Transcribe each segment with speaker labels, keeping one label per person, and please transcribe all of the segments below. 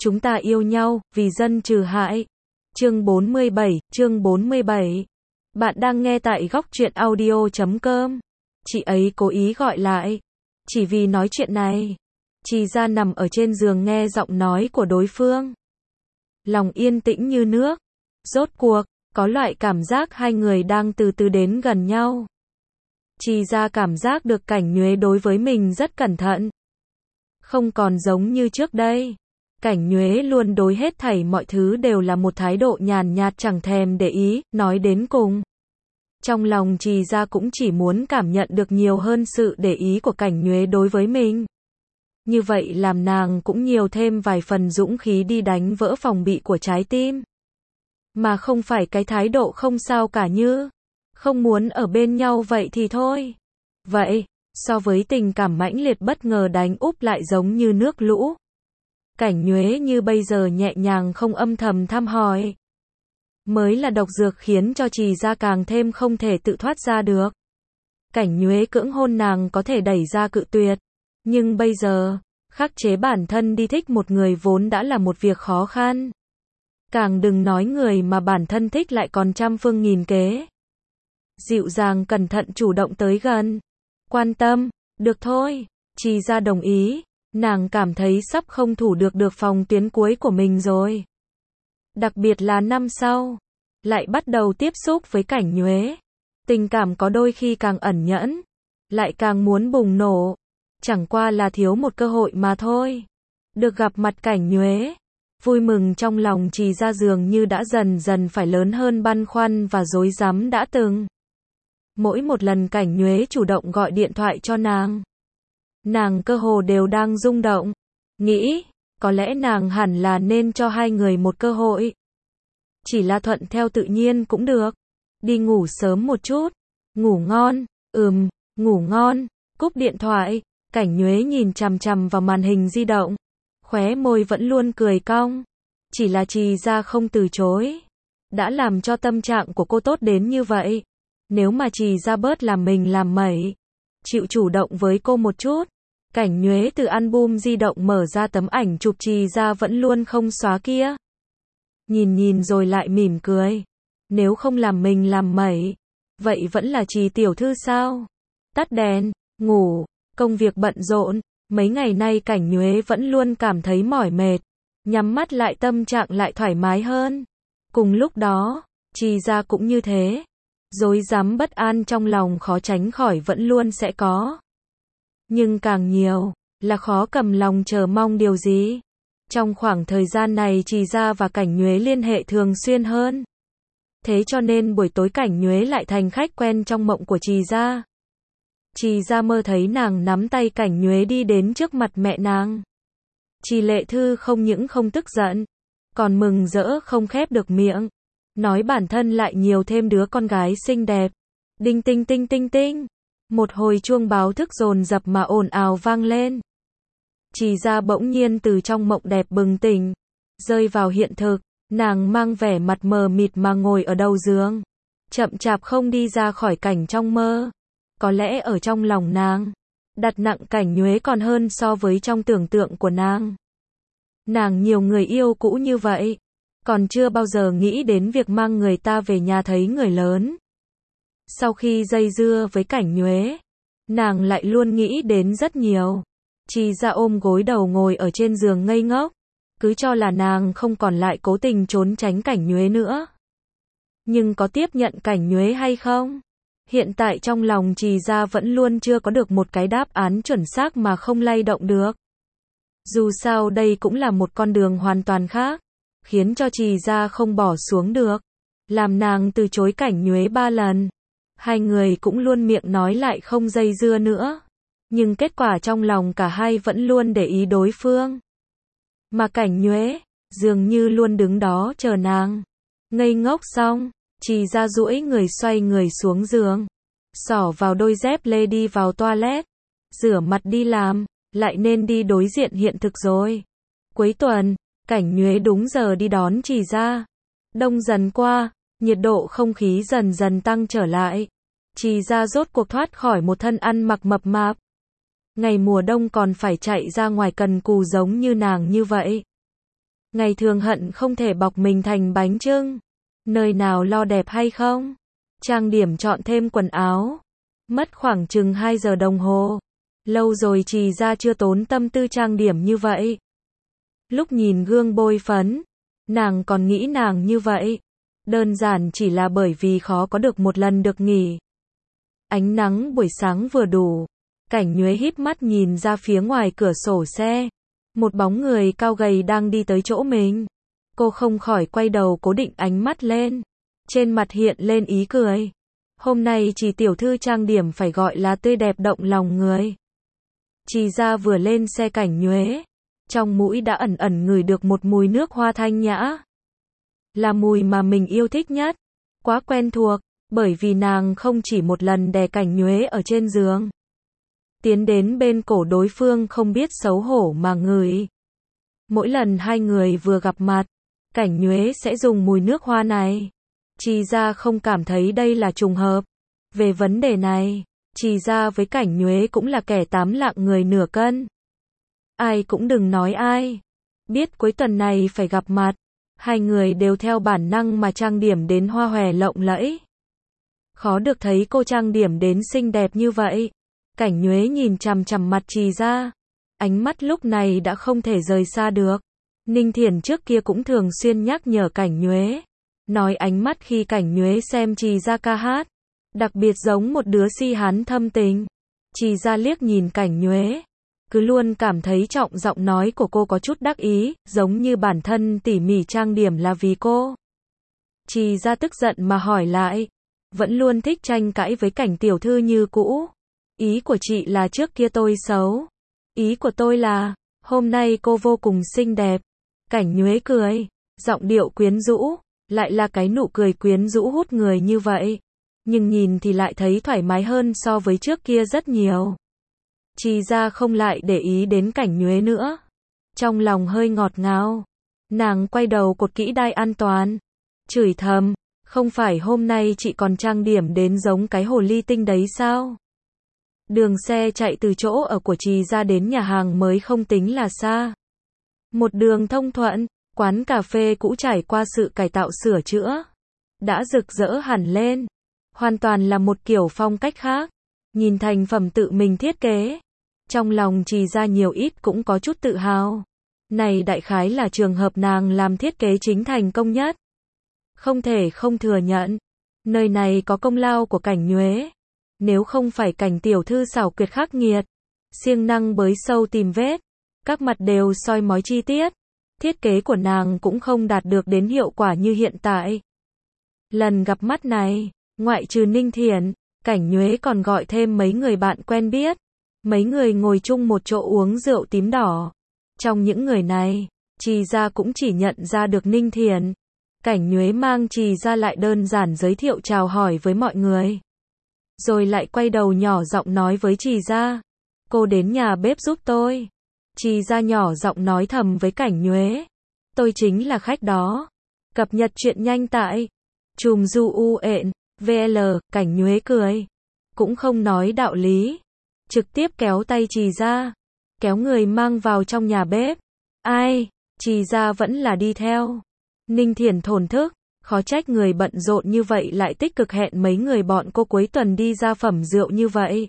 Speaker 1: Chúng ta yêu nhau, vì dân trừ hại. Chương 47. Bạn đang nghe tại góc truyện audio.com. Chị ấy cố ý gọi lại. Chỉ vì nói chuyện này. Trì Gia nằm ở trên giường nghe giọng nói của đối phương. Lòng yên tĩnh như nước. Rốt cuộc, có loại cảm giác hai người đang từ từ đến gần nhau. Trì Gia cảm giác được Cảnh Nhuế đối với mình rất cẩn thận. Không còn giống như trước đây. Cảnh Nhuế luôn đối hết thảy mọi thứ đều là một thái độ nhàn nhạt chẳng thèm để ý, nói đến cùng. Trong lòng Trì Gia cũng chỉ muốn cảm nhận được nhiều hơn sự để ý của Cảnh Nhuế đối với mình. Như vậy làm nàng cũng nhiều thêm vài phần dũng khí đi đánh vỡ phòng bị của trái tim. Mà không phải cái thái độ không sao cả như không muốn ở bên nhau vậy thì thôi. Vậy, so với tình cảm mãnh liệt bất ngờ đánh úp lại giống như nước lũ. Cảnh Nhuế như bây giờ nhẹ nhàng không âm thầm thăm hỏi. Mới là độc dược khiến cho Trì Gia càng thêm không thể tự thoát ra được. Cảnh Nhuế cưỡng hôn nàng có thể đẩy ra cự tuyệt. Nhưng bây giờ, khắc chế bản thân đi thích một người vốn đã là một việc khó khăn. Càng đừng nói người mà bản thân thích lại còn trăm phương nghìn kế. Dịu dàng cẩn thận chủ động tới gần. Quan tâm, được thôi, Trì Gia đồng ý. Nàng cảm thấy sắp không thủ được phòng tuyến cuối của mình rồi. Đặc biệt là năm sau, lại bắt đầu tiếp xúc với Cảnh Nhuế. Tình cảm có đôi khi càng ẩn nhẫn, lại càng muốn bùng nổ. Chẳng qua là thiếu một cơ hội mà thôi. Được gặp mặt Cảnh Nhuế, vui mừng trong lòng Trì Gia dường như đã dần dần phải lớn hơn băn khoăn và rối rắm đã từng. Mỗi một lần Cảnh Nhuế chủ động gọi điện thoại cho nàng cơ hồ đều đang rung động. Nghĩ, có lẽ nàng hẳn là nên cho hai người một cơ hội. Chỉ là thuận theo tự nhiên cũng được. Đi ngủ sớm một chút. Ngủ ngon, ngủ ngon. Cúp điện thoại, Cảnh Nhuế nhìn chằm chằm vào màn hình di động. Khóe môi vẫn luôn cười cong. Chỉ là Trì Gia không từ chối. Đã làm cho tâm trạng của cô tốt đến như vậy. Nếu mà Trì Gia bớt làm mình làm mẩy, chịu chủ động với cô một chút. Cảnh Nhuế từ album di động mở ra tấm ảnh chụp Trì Gia vẫn luôn không xóa kia. Nhìn rồi lại mỉm cười. Nếu không làm mình làm mẩy, vậy vẫn là Trì tiểu thư sao? Tắt đèn, ngủ, công việc bận rộn. Mấy ngày nay Cảnh Nhuế vẫn luôn cảm thấy mỏi mệt. Nhắm mắt lại tâm trạng lại thoải mái hơn. Cùng lúc đó, Trì Gia cũng như thế. Rối rắm bất an trong lòng khó tránh khỏi vẫn luôn sẽ có. Nhưng càng nhiều, là khó cầm lòng chờ mong điều gì. Trong khoảng thời gian này Trì Gia và Cảnh Nhuế liên hệ thường xuyên hơn. Thế cho nên buổi tối Cảnh Nhuế lại thành khách quen trong mộng của Trì Gia. Trì Gia mơ thấy nàng nắm tay Cảnh Nhuế đi đến trước mặt mẹ nàng. Trì Lệ Thư không những không tức giận, còn mừng rỡ không khép được miệng. Nói bản thân lại nhiều thêm đứa con gái xinh đẹp. Đinh tinh tinh tinh tinh. Một hồi chuông báo thức dồn dập mà ồn ào vang lên. Trì Gia bỗng nhiên từ trong mộng đẹp bừng tỉnh, rơi vào hiện thực. Nàng mang vẻ mặt mờ mịt mà ngồi ở đầu giường, chậm chạp không đi ra khỏi cảnh trong mơ. Có lẽ ở trong lòng nàng, đặt nặng Cảnh Nhuế còn hơn so với trong tưởng tượng của nàng. Nàng nhiều người yêu cũ như vậy, còn chưa bao giờ nghĩ đến việc mang người ta về nhà thấy người lớn. Sau khi dây dưa với Cảnh Nhuế, nàng lại luôn nghĩ đến rất nhiều. Trì Gia ôm gối đầu ngồi ở trên giường ngây ngốc, cứ cho là nàng không còn lại cố tình trốn tránh Cảnh Nhuế nữa. Nhưng có tiếp nhận Cảnh Nhuế hay không? Hiện tại trong lòng Trì Gia vẫn luôn chưa có được một cái đáp án chuẩn xác mà không lay động được. Dù sao đây cũng là một con đường hoàn toàn khác, khiến cho Trì Gia không bỏ xuống được. Làm nàng từ chối Cảnh Nhuế 3 lần. Hai người cũng luôn miệng nói lại không dây dưa nữa. Nhưng kết quả trong lòng cả hai vẫn luôn để ý đối phương. Mà Cảnh Nhuế, dường như luôn đứng đó chờ nàng. Ngây ngốc xong, Trì Gia duỗi người xoay người xuống giường. Xỏ vào đôi dép lê đi vào toilet. Rửa mặt đi làm, lại nên đi đối diện hiện thực rồi. Cuối tuần, Cảnh Nhuế đúng giờ đi đón Trì Gia. Đông dần qua, nhiệt độ không khí dần dần tăng trở lại. Trì Gia rốt cuộc thoát khỏi một thân ăn mặc mập mạp. Ngày mùa đông còn phải chạy ra ngoài cần cù giống như nàng như vậy. Ngày thường hận không thể bọc mình thành bánh chưng. Nơi nào lo đẹp hay không? Trang điểm chọn thêm quần áo. Mất khoảng chừng 2 giờ đồng hồ. Lâu rồi Trì Gia chưa tốn tâm tư trang điểm như vậy. Lúc nhìn gương bôi phấn, nàng còn nghĩ nàng như vậy. Đơn giản chỉ là bởi vì khó có được một lần được nghỉ. Ánh nắng buổi sáng vừa đủ. Cảnh Nhuế híp mắt nhìn ra phía ngoài cửa sổ xe. Một bóng người cao gầy đang đi tới chỗ mình. Cô không khỏi quay đầu cố định ánh mắt lên. Trên mặt hiện lên ý cười. Hôm nay Trì tiểu thư trang điểm phải gọi là tươi đẹp động lòng người. Trì Gia vừa lên xe Cảnh Nhuế. Trong mũi đã ẩn ẩn ngửi được một mùi nước hoa thanh nhã. Là mùi mà mình yêu thích nhất. Quá quen thuộc, bởi vì nàng không chỉ một lần đè Cảnh Nhuế ở trên giường. Tiến đến bên cổ đối phương không biết xấu hổ mà ngửi. Mỗi lần hai người vừa gặp mặt, Cảnh Nhuế sẽ dùng mùi nước hoa này. Trì Gia không cảm thấy đây là trùng hợp. Về vấn đề này, Trì Gia với Cảnh Nhuế cũng là kẻ tám lạng người nửa cân. Ai cũng đừng nói ai. Biết cuối tuần này phải gặp mặt, hai người đều theo bản năng mà trang điểm đến hoa hòe lộng lẫy. Khó được thấy cô trang điểm đến xinh đẹp như vậy. Cảnh Nhuế nhìn chằm chằm mặt Trì Gia. Ánh mắt lúc này đã không thể rời xa được. Ninh Thiển trước kia cũng thường xuyên nhắc nhở Cảnh Nhuế. Nói ánh mắt khi Cảnh Nhuế xem Trì Gia ca hát. Đặc biệt giống một đứa si hán thâm tình. Trì Gia liếc nhìn Cảnh Nhuế. Cứ luôn cảm thấy trọng giọng nói của cô có chút đắc ý, giống như bản thân tỉ mỉ trang điểm là vì cô. Trì Gia tức giận mà hỏi lại. Vẫn luôn thích tranh cãi với Cảnh tiểu thư như cũ. Ý của chị là trước kia tôi xấu. Ý của tôi là, hôm nay cô vô cùng xinh đẹp. Cảnh Nhuế cười, giọng điệu quyến rũ, lại là cái nụ cười quyến rũ hút người như vậy. Nhưng nhìn thì lại thấy thoải mái hơn so với trước kia rất nhiều. Trì Gia không lại để ý đến Cảnh Nhuế nữa. Trong lòng hơi ngọt ngào. Nàng quay đầu cột kỹ đai an toàn. Chửi thầm, không phải hôm nay chị còn trang điểm đến giống cái hồ ly tinh đấy sao? Đường xe chạy từ chỗ ở của Trì Gia đến nhà hàng mới không tính là xa. Một đường thông thuận, quán cà phê cũ trải qua sự cải tạo sửa chữa. Đã rực rỡ hẳn lên. Hoàn toàn là một kiểu phong cách khác. Nhìn thành phẩm tự mình thiết kế. Trong lòng Trì Gia nhiều ít cũng có chút tự hào. Này đại khái là trường hợp nàng làm thiết kế chính thành công nhất. Không thể không thừa nhận. Nơi này có công lao của Cảnh Nhuế. Nếu không phải Cảnh tiểu thư xảo quyệt khắc nghiệt, siêng năng bới sâu tìm vết, các mặt đều soi mói chi tiết, thiết kế của nàng cũng không đạt được đến hiệu quả như hiện tại. Lần gặp mắt này, ngoại trừ Ninh Thiển, Cảnh Nhuế còn gọi thêm mấy người bạn quen biết. Mấy người ngồi chung một chỗ uống rượu tím đỏ. Trong những người này, Trì Gia cũng chỉ nhận ra được Ninh Thiển. Cảnh Nhuế mang Trì Gia lại đơn giản giới thiệu chào hỏi với mọi người. Rồi lại quay đầu nhỏ giọng nói với Trì Gia. Cô đến nhà bếp giúp tôi. Trì Gia nhỏ giọng nói thầm với Cảnh Nhuế. Tôi chính là khách đó. Cập nhật chuyện nhanh tại Chùm Du U ện, VL, Cảnh Nhuế cười. Cũng không nói đạo lý. Trực tiếp kéo tay Trì Gia. Kéo người mang vào trong nhà bếp. Ai? Trì Gia vẫn là đi theo. Ninh Thiển thổn thức. Khó trách người bận rộn như vậy lại tích cực hẹn mấy người bọn cô cuối tuần đi ra phẩm rượu như vậy.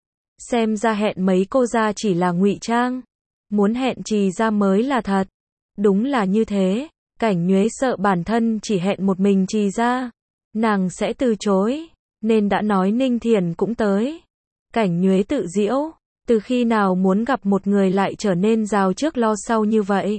Speaker 1: Xem ra hẹn mấy cô ra chỉ là ngụy trang. Muốn hẹn Trì Gia mới là thật. Đúng là như thế. Cảnh Nhuế sợ bản thân chỉ hẹn một mình Trì Gia, nàng sẽ từ chối. Nên đã nói Ninh Thiển cũng tới. Cảnh Nhuế tự giễu. Từ khi nào muốn gặp một người lại trở nên rào trước lo sau như vậy.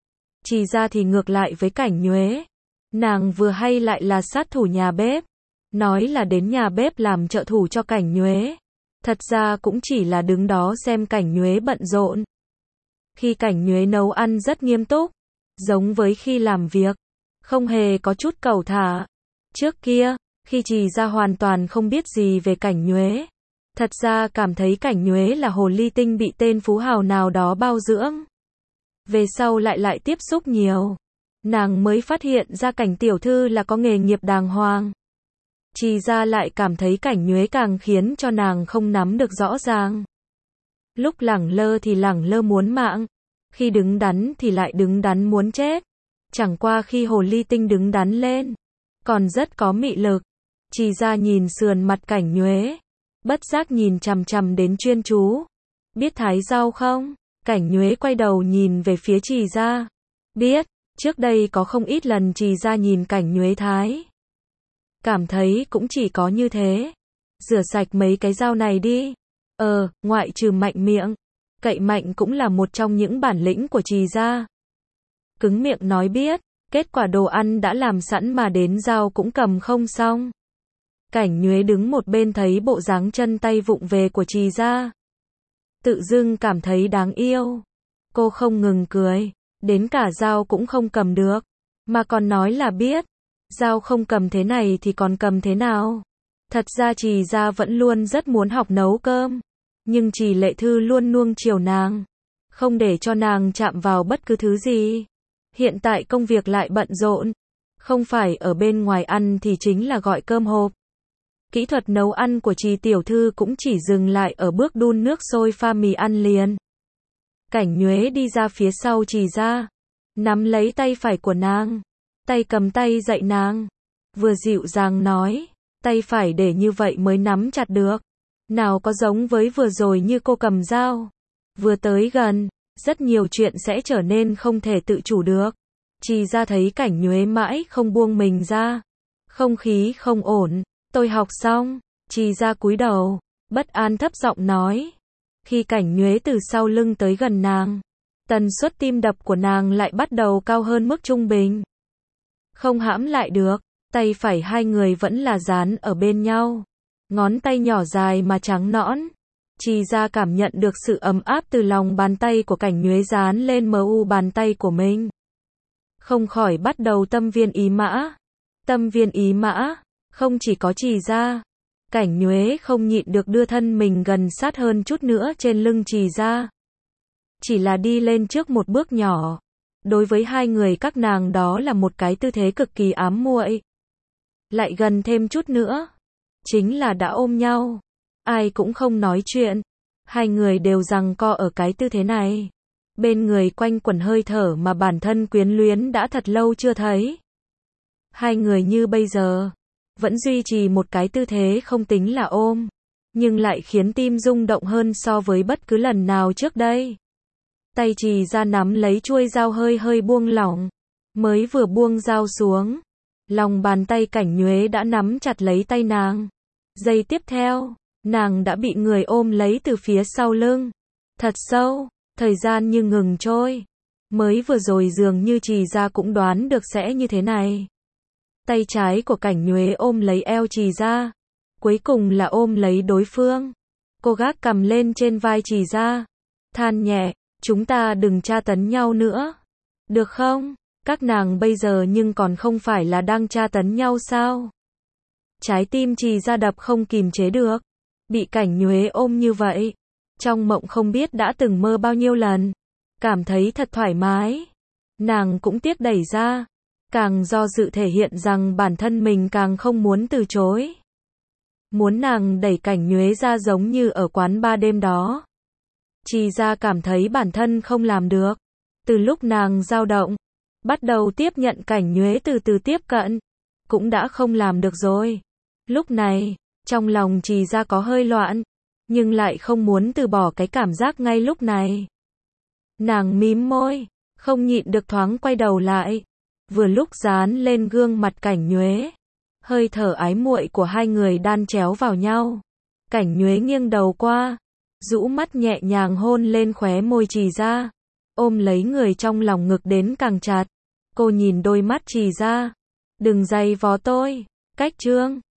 Speaker 1: Trì Gia thì ngược lại với Cảnh Nhuế. Nàng vừa hay lại là sát thủ nhà bếp. Nói là đến nhà bếp làm trợ thủ cho Cảnh Nhuế. Thật ra cũng chỉ là đứng đó xem Cảnh Nhuế bận rộn. Khi Cảnh Nhuế nấu ăn rất nghiêm túc. Giống với khi làm việc. Không hề có chút cẩu thả. Trước kia, khi Trì Gia hoàn toàn không biết gì về Cảnh Nhuế. Thật ra cảm thấy Cảnh Nhuế là hồ ly tinh bị tên phú hào nào đó bao dưỡng. Về sau lại tiếp xúc nhiều. Nàng mới phát hiện ra Cảnh tiểu thư là có nghề nghiệp đàng hoàng. Trì Gia lại cảm thấy Cảnh Nhuế càng khiến cho nàng không nắm được rõ ràng. Lúc lẳng lơ thì lẳng lơ muốn mạng. Khi đứng đắn thì lại đứng đắn muốn chết. Chẳng qua khi hồ ly tinh đứng đắn lên, còn rất có mị lực. Trì Gia nhìn sườn mặt Cảnh Nhuế, bất giác nhìn chằm chằm đến chuyên chú. Biết thái rau không? Cảnh Nhuế quay đầu nhìn về phía Trì Gia. Biết, trước đây có không ít lần Trì Gia nhìn Cảnh Nhuế thái. Cảm thấy cũng chỉ có như thế. Rửa sạch mấy cái dao này đi. Ngoại trừ mạnh miệng. Cậy mạnh cũng là một trong những bản lĩnh của Trì Gia. Cứng miệng nói biết, kết quả đồ ăn đã làm sẵn mà đến dao cũng cầm không xong. Cảnh Nhuế đứng một bên thấy bộ dáng chân tay vụng về của Trì Gia, tự dưng cảm thấy đáng yêu. Cô không ngừng cười, đến cả dao cũng không cầm được, mà còn nói là biết. Dao không cầm thế này thì còn cầm thế nào? Thật ra Trì Gia vẫn luôn rất muốn học nấu cơm, nhưng Trì Lệ Thư luôn nuông chiều nàng, không để cho nàng chạm vào bất cứ thứ gì. Hiện tại công việc lại bận rộn, không phải ở bên ngoài ăn thì chính là gọi cơm hộp. Kỹ thuật nấu ăn của Trì tiểu thư cũng chỉ dừng lại ở bước đun nước sôi pha mì ăn liền. Cảnh Nhuế đi ra phía sau Trì Gia, nắm lấy tay phải của nàng, tay cầm tay dạy nàng, vừa dịu dàng nói, tay phải để như vậy mới nắm chặt được. Nào có giống với vừa rồi như cô cầm dao, vừa tới gần, rất nhiều chuyện sẽ trở nên không thể tự chủ được. Trì Gia thấy Cảnh Nhuế mãi không buông mình ra, không khí không ổn. Tôi học xong. Trì Gia cúi đầu, bất an thấp giọng nói. Khi Cảnh Nhuế từ sau lưng tới gần nàng, tần suất tim đập của nàng lại bắt đầu cao hơn mức trung bình. Không hãm lại được, tay phải hai người vẫn là dán ở bên nhau. Ngón tay nhỏ dài mà trắng nõn. Trì Gia cảm nhận được sự ấm áp từ lòng bàn tay của Cảnh Nhuế dán lên mu bàn tay của mình. Không khỏi bắt đầu tâm viên ý mã. Tâm viên ý mã, không chỉ có Trì Gia. Cảnh Nhuế không nhịn được đưa thân mình gần sát hơn chút nữa trên lưng Trì Gia. Chỉ là đi lên trước một bước nhỏ. Đối với hai người các nàng đó là một cái tư thế cực kỳ ám muội. Lại gần thêm chút nữa, chính là đã ôm nhau. Ai cũng không nói chuyện. Hai người đều giằng co ở cái tư thế này. Bên người quanh quẩn hơi thở mà bản thân quyến luyến đã thật lâu chưa thấy. Hai người như bây giờ, vẫn duy trì một cái tư thế không tính là ôm, nhưng lại khiến tim rung động hơn so với bất cứ lần nào trước đây. Tay Trì Gia nắm lấy chuôi dao hơi hơi buông lỏng. Mới vừa buông dao xuống, lòng bàn tay Cảnh Nhuế đã nắm chặt lấy tay nàng. Giây tiếp theo, nàng đã bị người ôm lấy từ phía sau lưng. Thật sâu, thời gian như ngừng trôi. Mới vừa rồi dường như Trì Gia cũng đoán được sẽ như thế này. Tay trái của Cảnh Nhuế ôm lấy eo Trì Gia, cuối cùng là ôm lấy đối phương. Cô gác cằm lên trên vai Trì Gia, than nhẹ, chúng ta đừng tra tấn nhau nữa, được không? Các nàng bây giờ nhưng còn không phải là đang tra tấn nhau sao? Trái tim Trì Gia đập không kìm chế được, bị Cảnh Nhuế ôm như vậy, trong mộng không biết đã từng mơ bao nhiêu lần, cảm thấy thật thoải mái. Nàng cũng tiếc đẩy ra, càng do dự thể hiện rằng bản thân mình càng không muốn từ chối. Muốn nàng đẩy Cảnh Nhuế ra giống như ở quán bar đêm đó. Trì Gia cảm thấy bản thân không làm được. Từ lúc nàng dao động, bắt đầu tiếp nhận Cảnh Nhuế từ từ tiếp cận, cũng đã không làm được rồi. Lúc này, trong lòng Trì Gia có hơi loạn, nhưng lại không muốn từ bỏ cái cảm giác ngay lúc này. Nàng mím môi, không nhịn được thoáng quay đầu lại. Vừa lúc dán lên gương mặt Cảnh Nhuế, hơi thở ái muội của hai người đan chéo vào nhau. Cảnh Nhuế nghiêng đầu qua, rũ mắt nhẹ nhàng hôn lên khóe môi Trì Gia, ôm lấy người trong lòng ngực đến càng chặt. Cô nhìn đôi mắt Trì Gia, đừng giày vò tôi. Cách chương